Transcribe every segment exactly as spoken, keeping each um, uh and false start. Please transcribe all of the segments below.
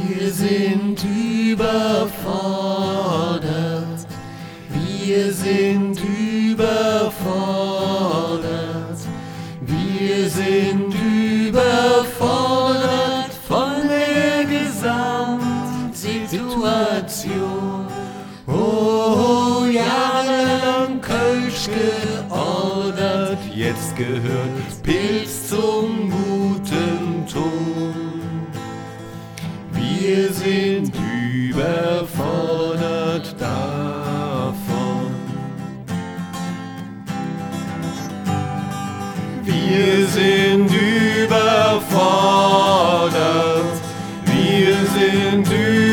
Wir sind überfordert, wir sind überfordert, wir sind überfordert von der Gesamtsituation. Oh, jahrelang Kölsch geordert, jetzt gehört Pilz zum guten Ton. Wir sind überfordert davon. Wir sind überfordert, wir sind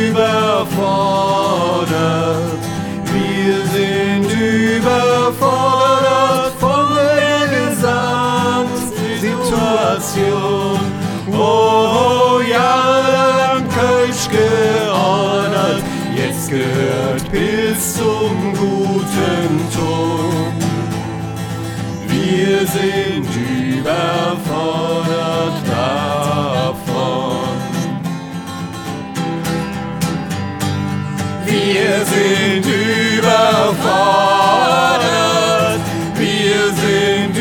überfordert, wir sind überfordert von der Gesamtsituation. Oh, jahrelang Kölsch geordert, jetzt gehört Pilz zum guten Ton. Wir sind überfordert davon. Wir sind überfordert, wir sind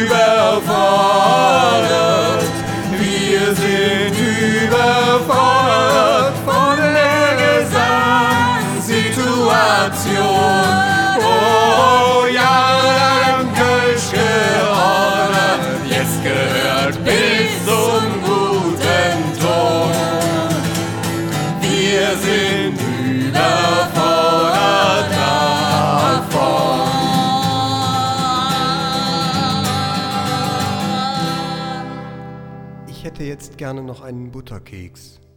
überfordert, wir sind überfordert von der Gesamtsituation. Oh, jahrelang Kölsch geordert, jetzt gehört Pilz zum guten Ton. Wir sind überfordert davon. Ich hätte jetzt gerne noch einen Butterkeks.